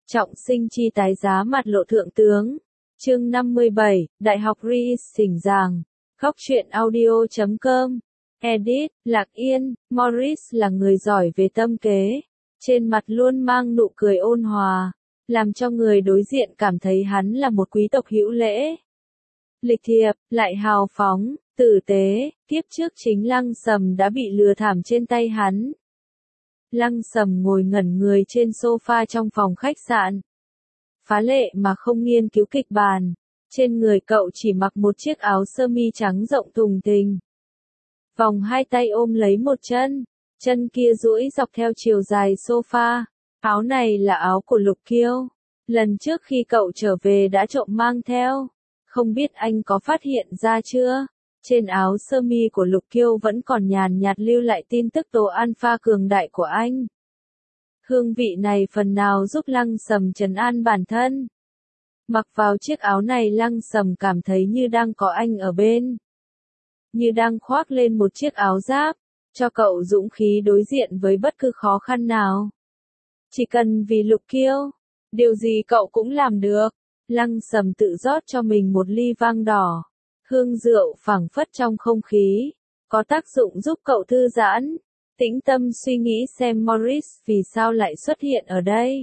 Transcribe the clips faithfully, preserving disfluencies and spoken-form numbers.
Trọng sinh chi tái giá mặt lộ thượng tướng. Chương năm mươi bảy, Đại học Rees thỉnh giảng. Góc truyện audio chấm com. Edit, Lạc Yên, Morris là người giỏi về tâm kế. Trên mặt luôn mang nụ cười ôn hòa, làm cho người đối diện cảm thấy hắn là một quý tộc hữu lễ. Lịch thiệp, lại hào phóng, tử tế, kiếp trước chính Lăng Sầm đã bị lừa thảm trên tay hắn. Lăng Sầm ngồi ngẩn người trên sofa trong phòng khách sạn. Phá lệ mà không nghiên cứu kịch bản. Trên người cậu chỉ mặc một chiếc áo sơ mi trắng rộng thùng thình. Vòng hai tay ôm lấy một chân, chân kia duỗi dọc theo chiều dài sofa. Áo này là áo của Lục Kiêu. Lần trước khi cậu trở về đã trộm mang theo. Không biết anh có phát hiện ra chưa? Trên áo sơ mi của Lục Kiêu vẫn còn nhàn nhạt lưu lại tin tức tố alpha cường đại của anh. Hương vị này phần nào giúp Lăng Sầm trấn an bản thân. Mặc vào chiếc áo này Lăng Sầm cảm thấy như đang có anh ở bên. Như đang khoác lên một chiếc áo giáp, cho cậu dũng khí đối diện với bất cứ khó khăn nào. Chỉ cần vì Lục Kiêu, điều gì cậu cũng làm được. Lăng Sầm tự rót cho mình một ly vang đỏ. Hương rượu phảng phất trong không khí, có tác dụng giúp cậu thư giãn, tĩnh tâm suy nghĩ xem Morris vì sao lại xuất hiện ở đây.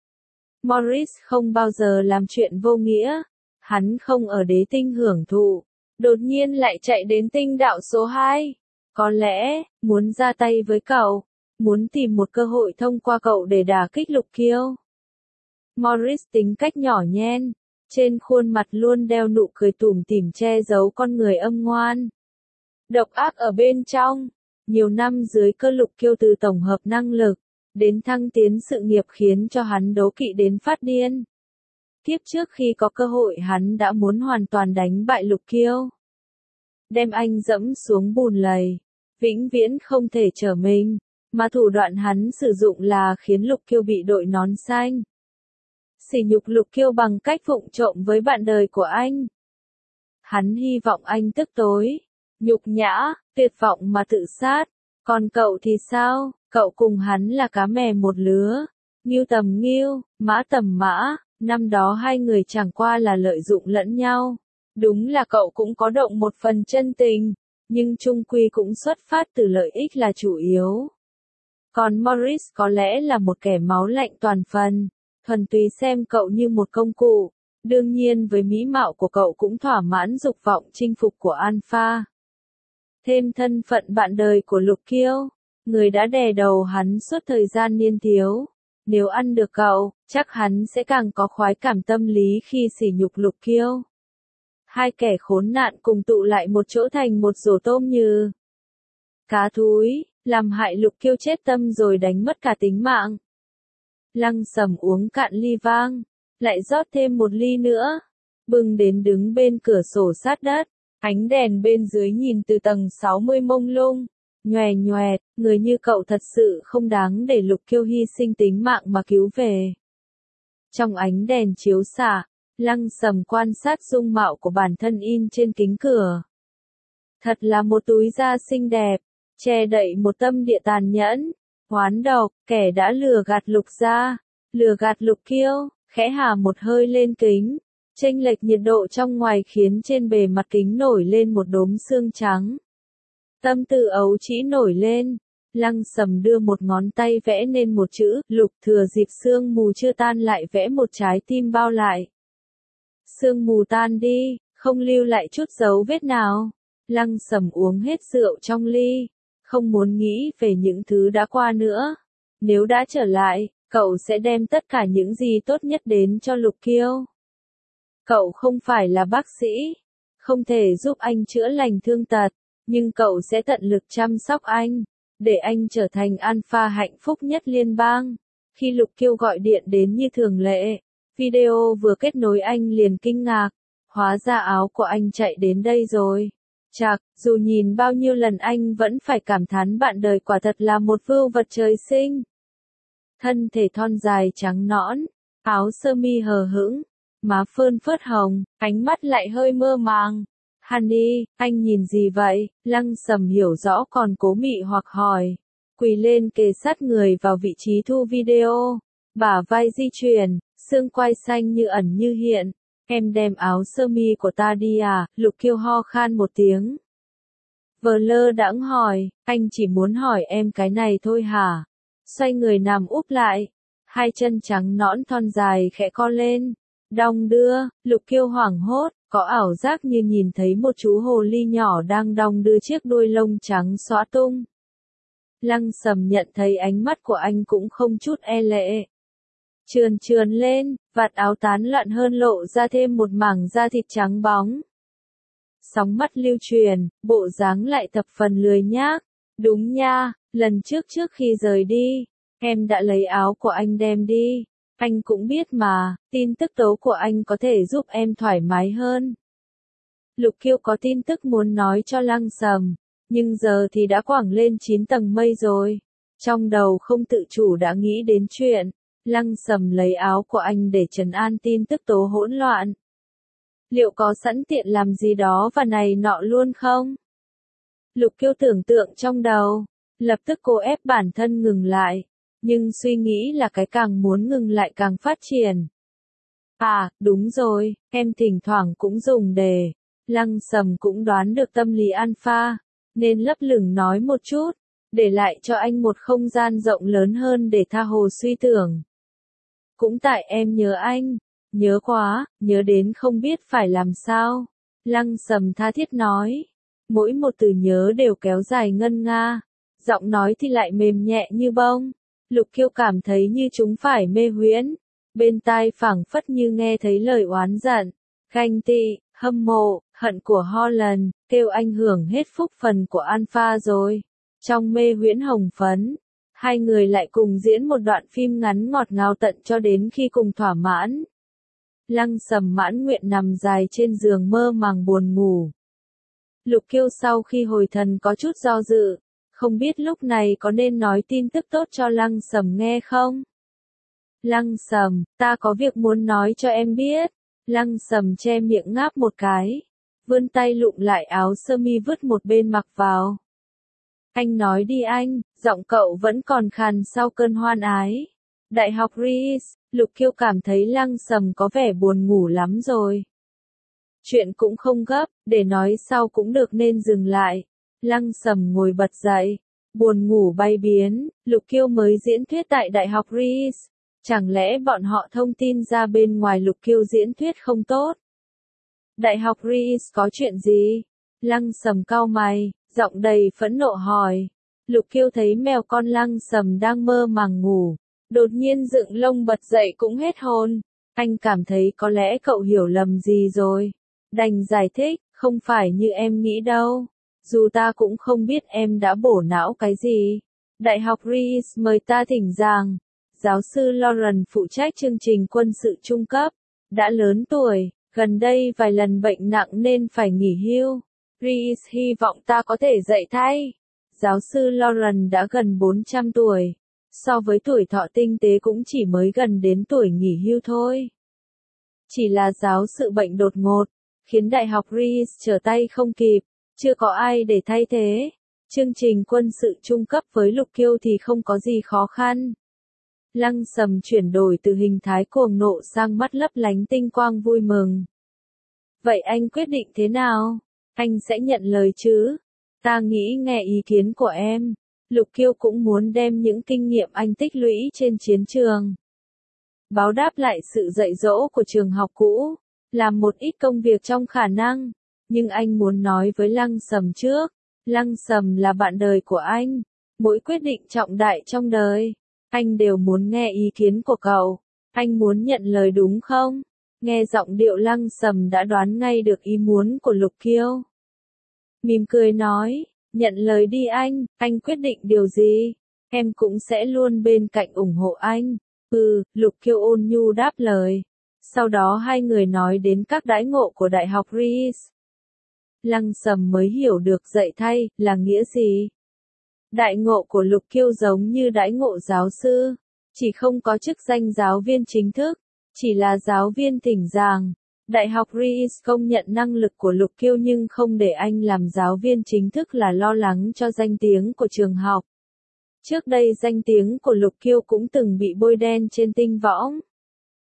Morris không bao giờ làm chuyện vô nghĩa, hắn không ở đế tinh hưởng thụ, đột nhiên lại chạy đến tinh đạo số hai. Có lẽ, muốn ra tay với cậu, muốn tìm một cơ hội thông qua cậu để đả kích Lục Kiêu. Morris tính cách nhỏ nhen. Trên khuôn mặt luôn đeo nụ cười tủm tỉm che giấu con người âm ngoan. Độc ác ở bên trong. Nhiều năm dưới cơ Lục Kiêu từ tổng hợp năng lực, đến thăng tiến sự nghiệp khiến cho hắn đố kỵ đến phát điên. Kiếp trước khi có cơ hội hắn đã muốn hoàn toàn đánh bại Lục Kiêu. Đem anh dẫm xuống bùn lầy. Vĩnh viễn không thể trở mình. Mà thủ đoạn hắn sử dụng là khiến Lục Kiêu bị đội nón xanh. Sỉ nhục Lục Kiêu bằng cách vụng trộm với bạn đời của anh. Hắn hy vọng anh tức tối, nhục nhã, tuyệt vọng mà tự sát. Còn cậu thì sao? Cậu cùng hắn là cá mè một lứa. Ngưu tầm ngưu, mã tầm mã. Năm đó hai người chẳng qua là lợi dụng lẫn nhau. Đúng là cậu cũng có động một phần chân tình, nhưng chung quy cũng xuất phát từ lợi ích là chủ yếu. Còn Morris có lẽ là một kẻ máu lạnh toàn phần. Thuần túy xem cậu như một công cụ, đương nhiên với mỹ mạo của cậu cũng thỏa mãn dục vọng chinh phục của alpha. Thêm thân phận bạn đời của Lục Kiêu, người đã đè đầu hắn suốt thời gian niên thiếu. Nếu ăn được cậu, chắc hắn sẽ càng có khoái cảm tâm lý khi sỉ nhục Lục Kiêu. Hai kẻ khốn nạn cùng tụ lại một chỗ thành một rổ tôm như cá thúi, làm hại Lục Kiêu chết tâm rồi đánh mất cả tính mạng. Lăng Sầm uống cạn ly vang, lại rót thêm một ly nữa, bừng đến đứng bên cửa sổ sát đất, ánh đèn bên dưới nhìn từ tầng sáu mươi mông lung, nhòe nhòe, người như cậu thật sự không đáng để Lục Kiêu hy sinh tính mạng mà cứu về. Trong ánh đèn chiếu xạ, Lăng Sầm quan sát dung mạo của bản thân in trên kính cửa. Thật là một túi da xinh đẹp, che đậy một tâm địa tàn nhẫn. Hoán độc, kẻ đã lừa gạt Lục gia, lừa gạt Lục Kiêu, khẽ hả một hơi lên kính. Chênh lệch nhiệt độ trong ngoài khiến trên bề mặt kính nổi lên một đốm xương trắng. Tâm tư ấu trĩ nổi lên, Lăng Sầm đưa một ngón tay vẽ nên một chữ, Lục, thừa dịp sương mù chưa tan lại vẽ một trái tim bao lại. Sương mù tan đi, không lưu lại chút dấu vết nào. Lăng Sầm uống hết rượu trong ly. Không muốn nghĩ về những thứ đã qua nữa. Nếu đã trở lại, cậu sẽ đem tất cả những gì tốt nhất đến cho Lục Kiêu. Cậu không phải là bác sĩ, không thể giúp anh chữa lành thương tật, nhưng cậu sẽ tận lực chăm sóc anh, để anh trở thành alpha hạnh phúc nhất liên bang. Khi Lục Kiêu gọi điện đến như thường lệ, video vừa kết nối anh liền kinh ngạc, hóa ra áo của anh chạy đến đây rồi. Chạc, dù nhìn bao nhiêu lần anh vẫn phải cảm thán bạn đời quả thật là một vưu vật trời sinh. Thân thể thon dài trắng nõn, áo sơ mi hờ hững, má phơn phớt hồng, ánh mắt lại hơi mơ màng. Honey, anh nhìn gì vậy? Lăng Sầm hiểu rõ còn cố mị hoặc hỏi. Quỳ lên kề sát người vào vị trí thu video, bả vai di chuyển, xương quai xanh như ẩn như hiện. Em đem áo sơ mi của ta đi à? Lục Kiêu ho khan một tiếng. Vờ lơ đãng hỏi, anh chỉ muốn hỏi em cái này thôi hả? Xoay người nằm úp lại, hai chân trắng nõn thon dài khẽ co lên, đong đưa. Lục Kiêu hoảng hốt, có ảo giác như nhìn thấy một chú hồ ly nhỏ đang đong đưa chiếc đuôi lông trắng xõa tung. Lăng Sầm nhận thấy ánh mắt của anh cũng không chút e lệ. Trườn trườn lên, vạt áo tán loạn hơn lộ ra thêm một mảng da thịt trắng bóng. Sóng mắt lưu truyền, bộ dáng lại thập phần lười nhác. Đúng nha, lần trước trước khi rời đi, em đã lấy áo của anh đem đi. Anh cũng biết mà, tin tức tố của anh có thể giúp em thoải mái hơn. Lục Kiêu có tin tức muốn nói cho Lăng Sầm, nhưng giờ thì đã quẳng lên chín tầng mây rồi. Trong đầu không tự chủ đã nghĩ đến chuyện Lăng Sầm lấy áo của anh để trấn an tin tức tố hỗn loạn. Liệu có sẵn tiện làm gì đó và này nọ luôn không? Lục Kiêu tưởng tượng trong đầu, lập tức cô ép bản thân ngừng lại, nhưng suy nghĩ là cái càng muốn ngừng lại càng phát triển. À, đúng rồi, em thỉnh thoảng cũng dùng đề. Lăng Sầm cũng đoán được tâm lý alpha, nên lấp lửng nói một chút, để lại cho anh một không gian rộng lớn hơn để tha hồ suy tưởng. Cũng tại em nhớ anh, nhớ quá, nhớ đến không biết phải làm sao. Lăng Sầm tha thiết nói, mỗi một từ nhớ đều kéo dài ngân nga, giọng nói thì lại mềm nhẹ như bông. Lục Kiêu cảm thấy như chúng phải mê huyễn, bên tai phảng phất như nghe thấy lời oán giận, ganh tị, hâm mộ, hận của Holland, kêu anh hưởng hết phúc phần của Alpha rồi. Trong mê huyễn hồng phấn, hai người lại cùng diễn một đoạn phim ngắn ngọt ngào tận cho đến khi cùng thỏa mãn. Lăng Sầm mãn nguyện nằm dài trên giường mơ màng buồn ngủ. Lục Kiêu sau khi hồi thần có chút do dự, không biết lúc này có nên nói tin tức tốt cho Lăng Sầm nghe không? Lăng Sầm, ta có việc muốn nói cho em biết. Lăng Sầm che miệng ngáp một cái, vươn tay lụm lại áo sơ mi vứt một bên mặc vào. Anh nói đi anh, giọng cậu vẫn còn khàn sau cơn hoan ái. Đại học Rees, Lục Kiêu cảm thấy Lăng Sầm có vẻ buồn ngủ lắm rồi. Chuyện cũng không gấp, để nói sau cũng được nên dừng lại. Lăng Sầm ngồi bật dậy, buồn ngủ bay biến. Lục Kiêu mới diễn thuyết tại Đại học Rees. Chẳng lẽ bọn họ thông tin ra bên ngoài Lục Kiêu diễn thuyết không tốt? Đại học Rees có chuyện gì? Lăng Sầm cau mày, giọng đầy phẫn nộ hỏi. Lục Kiêu thấy mèo con Lăng Sầm đang mơ màng ngủ, đột nhiên dựng lông bật dậy cũng hết hồn. Anh cảm thấy có lẽ cậu hiểu lầm gì rồi. Đành giải thích, không phải như em nghĩ đâu. Dù ta cũng không biết em đã bổ não cái gì. Đại học Rees mời ta thỉnh giảng. Giáo sư Lauren phụ trách chương trình quân sự trung cấp. Đã lớn tuổi, gần đây vài lần bệnh nặng nên phải nghỉ hưu. Rees hy vọng ta có thể dạy thay. Giáo sư Lauren đã gần bốn trăm tuổi. So với tuổi thọ tinh tế cũng chỉ mới gần đến tuổi nghỉ hưu thôi. Chỉ là giáo sự bệnh đột ngột, khiến Đại học Rees trở tay không kịp, chưa có ai để thay thế. Chương trình quân sự trung cấp với Lục Kiêu thì không có gì khó khăn. Lăng Sầm chuyển đổi từ hình thái cuồng nộ sang mắt lấp lánh tinh quang vui mừng. Vậy anh quyết định thế nào? Anh sẽ nhận lời chứ? Ta nghĩ nghe ý kiến của em. Lục Kiêu cũng muốn đem những kinh nghiệm anh tích lũy trên chiến trường, báo đáp lại sự dạy dỗ của trường học cũ, làm một ít công việc trong khả năng. Nhưng anh muốn nói với Lăng Sầm trước. Lăng Sầm là bạn đời của anh. Mỗi quyết định trọng đại trong đời, anh đều muốn nghe ý kiến của cậu. Anh muốn nhận lời đúng không? Nghe giọng điệu Lăng Sầm đã đoán ngay được ý muốn của Lục Kiêu. Mỉm cười nói, nhận lời đi anh, anh quyết định điều gì, em cũng sẽ luôn bên cạnh ủng hộ anh. Ừ, Lục Kiêu ôn nhu đáp lời. Sau đó hai người nói đến các đãi ngộ của Đại học Rees. Lăng Sầm mới hiểu được dạy thay là nghĩa gì. Đại ngộ của Lục Kiêu giống như đãi ngộ giáo sư, chỉ không có chức danh giáo viên chính thức, chỉ là giáo viên thỉnh giảng. Đại học Rees công nhận năng lực của Lục Kiêu nhưng không để anh làm giáo viên chính thức là lo lắng cho danh tiếng của trường học. Trước đây danh tiếng của Lục Kiêu cũng từng bị bôi đen trên tinh võng.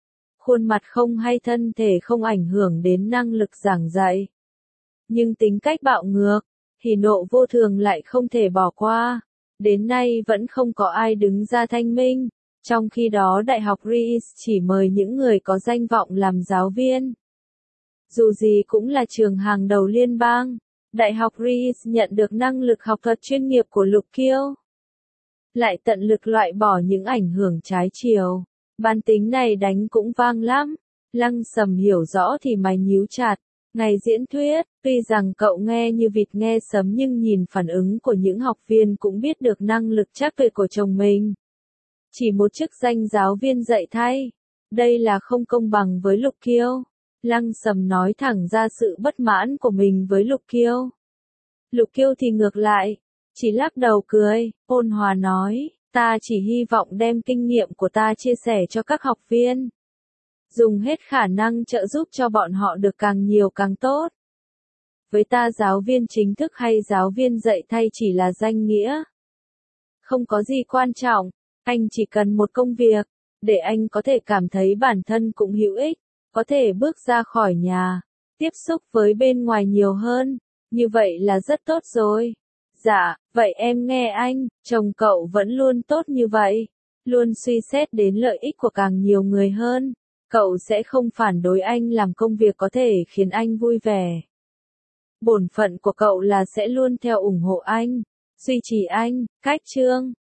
khuôn mặt không hay thân thể không ảnh hưởng đến năng lực giảng dạy. Nhưng tính cách bạo ngược, hỉ nộ vô thường lại không thể bỏ qua. Đến nay vẫn không có ai đứng ra thanh minh. Trong khi đó Đại học Rice chỉ mời những người có danh vọng làm giáo viên. Dù gì cũng là trường hàng đầu liên bang, Đại học Rice nhận được năng lực học thuật chuyên nghiệp của Lục Kiêu. Lại tận lực loại bỏ những ảnh hưởng trái chiều. Bản tính này đánh cũng vang lắm. Lăng Sầm hiểu rõ thì mày nhíu chặt. Ngày diễn thuyết, tuy rằng cậu nghe như vịt nghe sấm nhưng nhìn phản ứng của những học viên cũng biết được năng lực chắc tuyệt của chồng mình. Chỉ một chức danh giáo viên dạy thay. Đây là không công bằng với Lục Kiêu. Lăng Sầm nói thẳng ra sự bất mãn của mình với Lục Kiêu. Lục Kiêu thì ngược lại, chỉ lắc đầu cười, ôn hòa nói, ta chỉ hy vọng đem kinh nghiệm của ta chia sẻ cho các học viên. Dùng hết khả năng trợ giúp cho bọn họ được càng nhiều càng tốt. Với ta giáo viên chính thức hay giáo viên dạy thay chỉ là danh nghĩa. Không có gì quan trọng, anh chỉ cần một công việc, để anh có thể cảm thấy bản thân cũng hữu ích, có thể bước ra khỏi nhà, tiếp xúc với bên ngoài nhiều hơn, như vậy là rất tốt rồi. Dạ, vậy em nghe anh, chồng cậu vẫn luôn tốt như vậy, luôn suy xét đến lợi ích của càng nhiều người hơn. Cậu sẽ không phản đối anh làm công việc có thể khiến anh vui vẻ. Bổn phận của cậu là sẽ luôn theo ủng hộ anh, duy trì anh, cách chương.